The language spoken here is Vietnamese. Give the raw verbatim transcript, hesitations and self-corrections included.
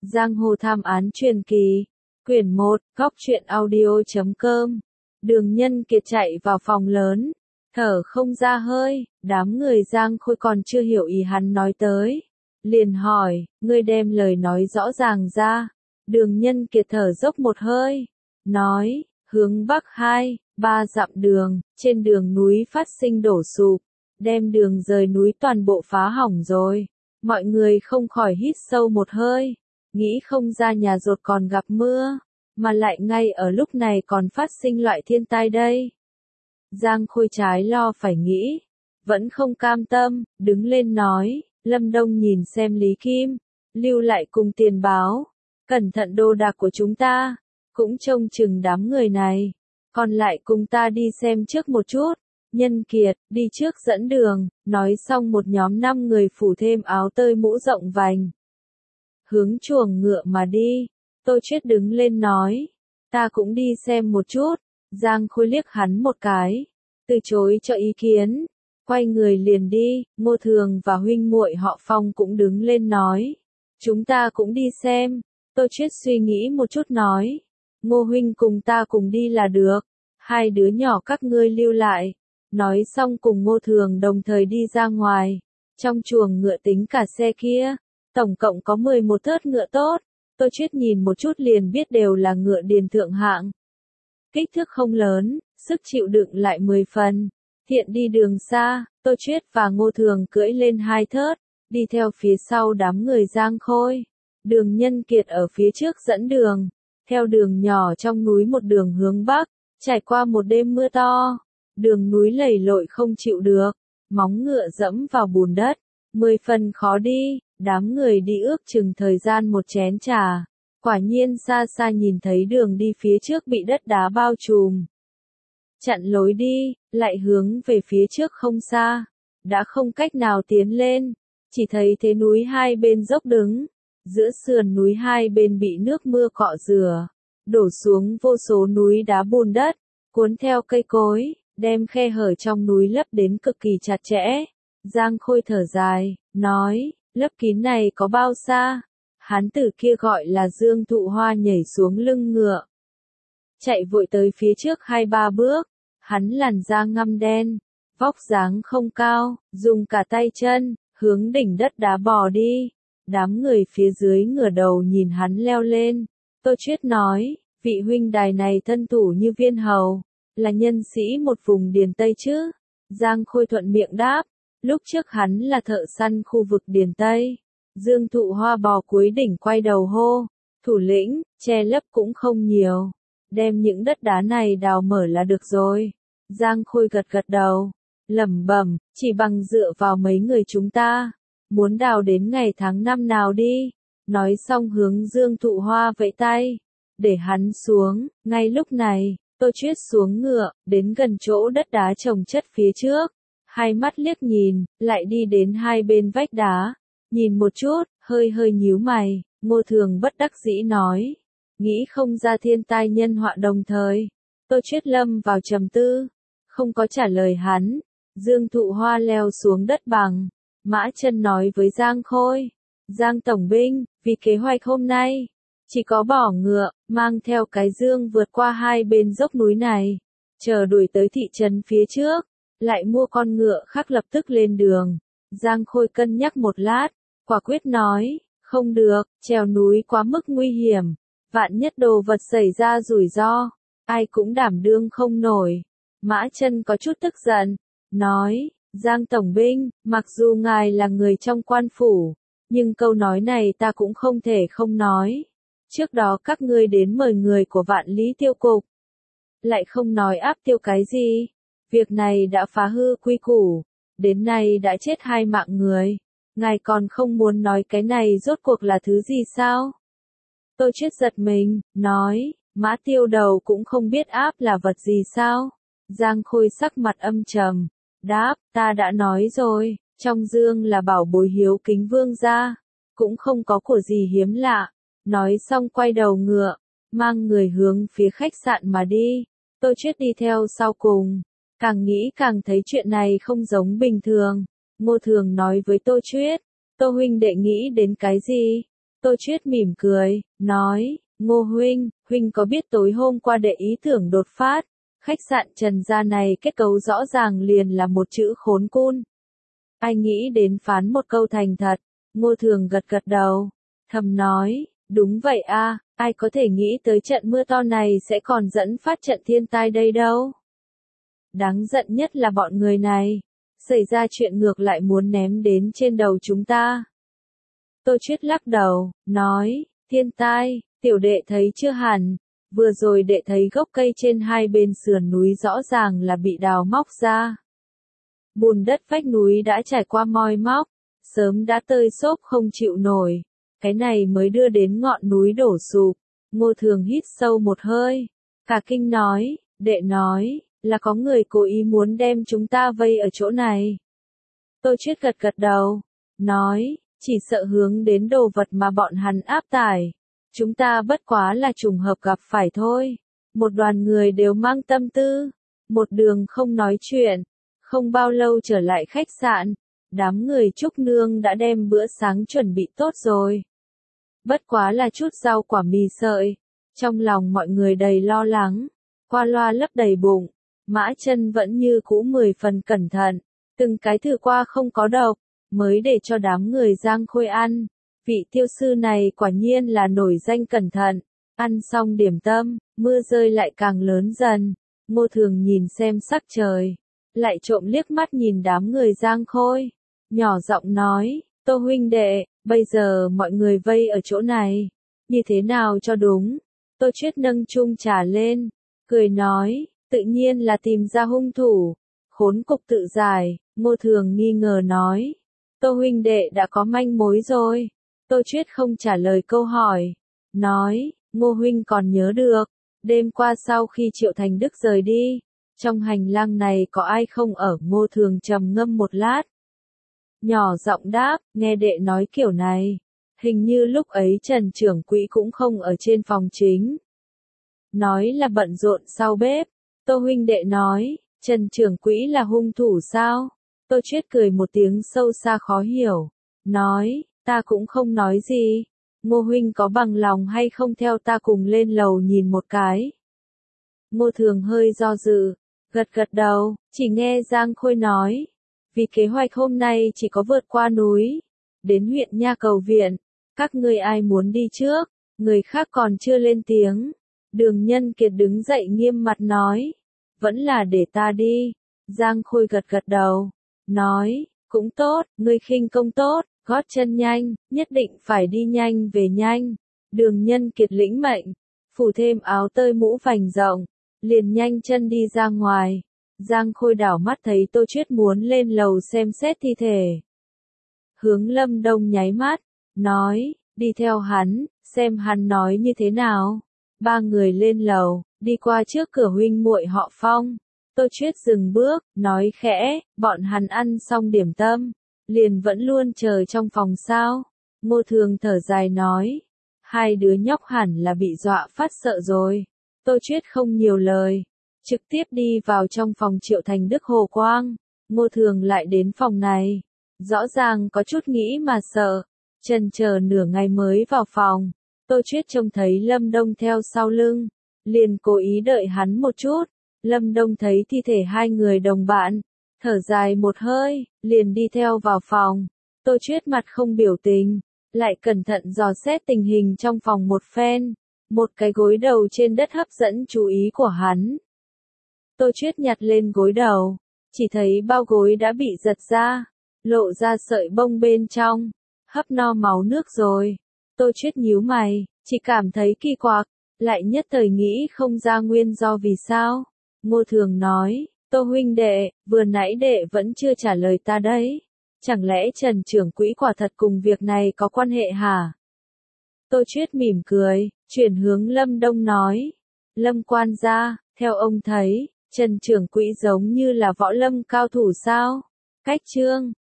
Giang hồ thám án truyền kỳ, quyển một, góc truyện audio chấm com. Đường Nhân Kiệt chạy vào phòng lớn, thở không ra hơi, đám người Giang Khôi còn chưa hiểu ý hắn nói tới. Liền hỏi, ngươi đem lời nói rõ ràng ra. Đường Nhân Kiệt thở dốc một hơi, nói, hướng bắc hai, ba dặm đường, trên đường núi phát sinh đổ sụp, đem đường rời núi toàn bộ phá hỏng rồi. Mọi người không khỏi hít sâu một hơi, nghĩ không ra nhà rột còn gặp mưa, mà lại ngay ở lúc này còn phát sinh loại thiên tai đây. Giang Khôi trái lo phải nghĩ, vẫn không cam tâm, đứng lên nói, Lâm Đông nhìn xem Lý Kim, lưu lại cùng tiền báo, cẩn thận đồ đạc của chúng ta, cũng trông chừng đám người này, còn lại cùng ta đi xem trước một chút. Nhân Kiệt, đi trước dẫn đường, nói xong một nhóm năm người phủ thêm áo tơi mũ rộng vành. Hướng chuồng ngựa mà đi, Tô Chuyết đứng lên nói, ta cũng đi xem một chút. Giang Khôi liếc hắn một cái, từ chối cho ý kiến, quay người liền đi. Ngô Thường và huynh muội họ Phong cũng đứng lên nói, chúng ta cũng đi xem. Tô Chuyết suy nghĩ một chút nói, Ngô huynh cùng ta cùng đi là được, hai đứa nhỏ các ngươi lưu lại. Nói xong cùng Ngô Thường đồng thời đi ra ngoài, trong chuồng ngựa tính cả xe kia, tổng cộng có mười một thớt ngựa tốt. Tô Chuyết nhìn một chút liền biết đều là ngựa điền thượng hạng. Kích thước không lớn, sức chịu đựng lại mười phần. Thiện đi đường xa, Tô Chuyết và Ngô Thường cưỡi lên hai thớt, đi theo phía sau đám người Giang Khôi. Đường Nhân Kiệt ở phía trước dẫn đường, theo đường nhỏ trong núi một đường hướng bắc, trải qua một đêm mưa to. Đường núi lầy lội không chịu được, móng ngựa dẫm vào bùn đất, mười phần khó đi, đám người đi ước chừng thời gian một chén trà. Quả nhiên xa xa nhìn thấy đường đi phía trước bị đất đá bao trùm, chặn lối đi, lại hướng về phía trước không xa, đã không cách nào tiến lên, chỉ thấy thế núi hai bên dốc đứng, giữa sườn núi hai bên bị nước mưa cọ rửa, đổ xuống vô số núi đá bùn đất, cuốn theo cây cối, đem khe hở trong núi lấp đến cực kỳ chặt chẽ. Giang Khôi thở dài, nói, lấp kín này có bao xa? Hán tử kia gọi là Dương Thụ Hoa nhảy xuống lưng ngựa, chạy vội tới phía trước hai ba bước. Hắn làn da ngăm đen, vóc dáng không cao, dùng cả tay chân, hướng đỉnh đất đá bò đi. Đám người phía dưới ngửa đầu nhìn hắn leo lên. Tô Chuyết nói, vị huynh đài này thân thủ như viên hầu, là nhân sĩ một vùng Điền Tây chứ? Giang Khôi thuận miệng đáp, lúc trước hắn là thợ săn khu vực Điền Tây. Dương Thụ Hoa bò cuối đỉnh quay đầu hô, thủ lĩnh, che lấp cũng không nhiều, đem những đất đá này đào mở là được rồi. Giang Khôi gật gật đầu, lẩm bẩm, chỉ bằng dựa vào mấy người chúng ta, muốn đào đến ngày tháng năm nào đi. Nói xong hướng Dương Thụ Hoa vẫy tay, để hắn xuống. Ngay lúc này, Tô Chuyết xuống ngựa, đến gần chỗ đất đá chồng chất phía trước, hai mắt liếc nhìn, lại đi đến hai bên vách đá, nhìn một chút, hơi hơi nhíu mày. Ngô Thường bất đắc dĩ nói, nghĩ không ra thiên tai nhân họa đồng thời. Tô Chuyết lâm vào trầm tư, không có trả lời hắn. Dương Thụ Hoa leo xuống đất bằng, Mã Chân nói với Giang Khôi, Giang Tổng binh, vì kế hoạch hôm nay, chỉ có bỏ ngựa, mang theo cái dương vượt qua hai bên dốc núi này, chờ đuổi tới thị trấn phía trước, lại mua con ngựa khác lập tức lên đường. Giang Khôi cân nhắc một lát, quả quyết nói, không được, trèo núi quá mức nguy hiểm, vạn nhất đồ vật xảy ra rủi ro, ai cũng đảm đương không nổi. Mã Chân có chút tức giận, nói, Giang Tổng binh, mặc dù ngài là người trong quan phủ, nhưng câu nói này ta cũng không thể không nói. Trước đó các ngươi đến mời người của Vạn Lý Tiêu Cục, lại không nói áp tiêu cái gì. Việc này đã phá hư quy củ, đến nay đã chết hai mạng người. Ngài còn không muốn nói cái này rốt cuộc là thứ gì sao? Tô Chuyết giật mình, nói, Mã Tiêu đầu cũng không biết áp là vật gì sao? Giang Khôi sắc mặt âm trầm, đáp, ta đã nói rồi, trong dương là bảo bối hiếu kính vương gia, cũng không có của gì hiếm lạ. Nói xong quay đầu ngựa, mang người hướng phía khách sạn mà đi. Tô Chuyết đi theo sau cùng, càng nghĩ càng thấy chuyện này không giống bình thường. Ngô Thường nói với Tô Chuyết, Tô huynh đệ nghĩ đến cái gì? Tô Chuyết mỉm cười, nói, Ngô huynh, huynh có biết tối hôm qua đệ ý tưởng đột phát, khách sạn Trần Gia này kết cấu rõ ràng liền là một chữ khốn cun. Ai nghĩ đến phán một câu thành thật, Ngô Thường gật gật đầu, thầm nói, đúng vậy a, ai có thể nghĩ tới trận mưa to này sẽ còn dẫn phát trận thiên tai đây đâu. Đáng giận nhất là bọn người này, xảy ra chuyện ngược lại muốn ném đến trên đầu chúng ta. Tô Chuyết lắc đầu, nói, thiên tai, tiểu đệ thấy chưa hẳn, vừa rồi đệ thấy gốc cây trên hai bên sườn núi rõ ràng là bị đào móc ra. Bùn đất vách núi đã trải qua moi móc, sớm đã tơi xốp không chịu nổi, cái này mới đưa đến ngọn núi đổ sụp. Ngô Thường hít sâu một hơi, cả kinh nói, đệ nói, là có người cố ý muốn đem chúng ta vây ở chỗ này. Tô Chuyết gật gật đầu, nói, chỉ sợ hướng đến đồ vật mà bọn hắn áp tải. Chúng ta bất quá là trùng hợp gặp phải thôi. Một đoàn người đều mang tâm tư. Một đường không nói chuyện. Không bao lâu trở lại khách sạn. Đám người Trúc Nương đã đem bữa sáng chuẩn bị tốt rồi. Bất quá là chút rau quả mì sợi. Trong lòng mọi người đầy lo lắng. Qua loa lấp đầy bụng. Mã Chân vẫn như cũ mười phần cẩn thận. Từng cái thử qua không có độc. Mới để cho đám người Giang Khôi ăn. Vị tiêu sư này quả nhiên là nổi danh cẩn thận. Ăn xong điểm tâm, mưa rơi lại càng lớn dần. Ngô Thường nhìn xem sắc trời. Lại trộm liếc mắt nhìn đám người Giang Khôi. Nhỏ giọng nói, Tô huynh đệ, bây giờ mọi người vây ở chỗ này. Như thế nào cho đúng? Tô Chuyết nâng chung trà lên. Cười nói, tự nhiên là tìm ra hung thủ. Khốn cục tự giải. Ngô Thường nghi ngờ nói. Tô huynh đệ đã có manh mối rồi. Tô Chuyết không trả lời câu hỏi. Nói, Ngô huynh còn nhớ được. Đêm qua sau khi Triệu Thành Đức rời đi. Trong hành lang này có ai không ở? Ngô Thường trầm ngâm một lát. Nhỏ giọng đáp, nghe đệ nói kiểu này. Hình như lúc ấy Trần trưởng quỹ cũng không ở trên phòng chính. Nói là bận rộn sau bếp. Tô huynh đệ nói, Trần trưởng quỹ là hung thủ sao? Tô Chuyết cười một tiếng sâu xa khó hiểu. Nói, ta cũng không nói gì. Ngô huynh có bằng lòng hay không theo ta cùng lên lầu nhìn một cái? Ngô Thường hơi do dự, gật gật đầu, chỉ nghe Giang Khôi nói. Vì kế hoạch hôm nay chỉ có vượt qua núi, đến huyện Nha cầu viện. Các ngươi ai muốn đi trước? Người khác còn chưa lên tiếng. Đường Nhân Kiệt đứng dậy nghiêm mặt nói. Vẫn là để ta đi. Giang Khôi gật gật đầu. Nói, cũng tốt, ngươi khinh công tốt, gót chân nhanh, nhất định phải đi nhanh về nhanh. Đường Nhân Kiệt lĩnh mệnh, phủ thêm áo tơi mũ vành rộng, liền nhanh chân đi ra ngoài. Giang Khôi đảo mắt thấy Tô Chuyết muốn lên lầu xem xét thi thể. Hướng Lâm Đông nháy mắt, nói, đi theo hắn, xem hắn nói như thế nào. Ba người lên lầu, đi qua trước cửa huynh muội họ Phong. Tô Chuyết dừng bước, nói khẽ, bọn hắn ăn xong điểm tâm, liền vẫn luôn chờ trong phòng sao. Ngô Thường thở dài nói, hai đứa nhóc hẳn là bị dọa phát sợ rồi. Tô Chuyết không nhiều lời, trực tiếp đi vào trong phòng Triệu Thành Đức Hồ Quang. Ngô Thường lại đến phòng này, rõ ràng có chút nghĩ mà sợ, chần chờ nửa ngày mới vào phòng. Tô Chuyết trông thấy Lâm Đông theo sau lưng, liền cố ý đợi hắn một chút. Lâm Đông thấy thi thể hai người đồng bạn, thở dài một hơi, liền đi theo vào phòng. Tô Chuyết mặt không biểu tình, lại cẩn thận dò xét tình hình trong phòng một phen. Một cái gối đầu trên đất hấp dẫn chú ý của hắn. Tô Chuyết nhặt lên gối đầu, chỉ thấy bao gối đã bị giật ra, lộ ra sợi bông bên trong, hấp no máu nước rồi. Tô Chuyết nhíu mày, chỉ cảm thấy kỳ quặc, lại nhất thời nghĩ không ra nguyên do vì sao. Ngô Thường nói, Tô huynh đệ, vừa nãy đệ vẫn chưa trả lời ta đấy. Chẳng lẽ Trần trưởng quỹ quả thật cùng việc này có quan hệ hả? Tô Chuyết mỉm cười, chuyển hướng Lâm Đông nói. Lâm quan gia, theo ông thấy, Trần trưởng quỹ giống như là võ lâm cao thủ sao? Cách trương,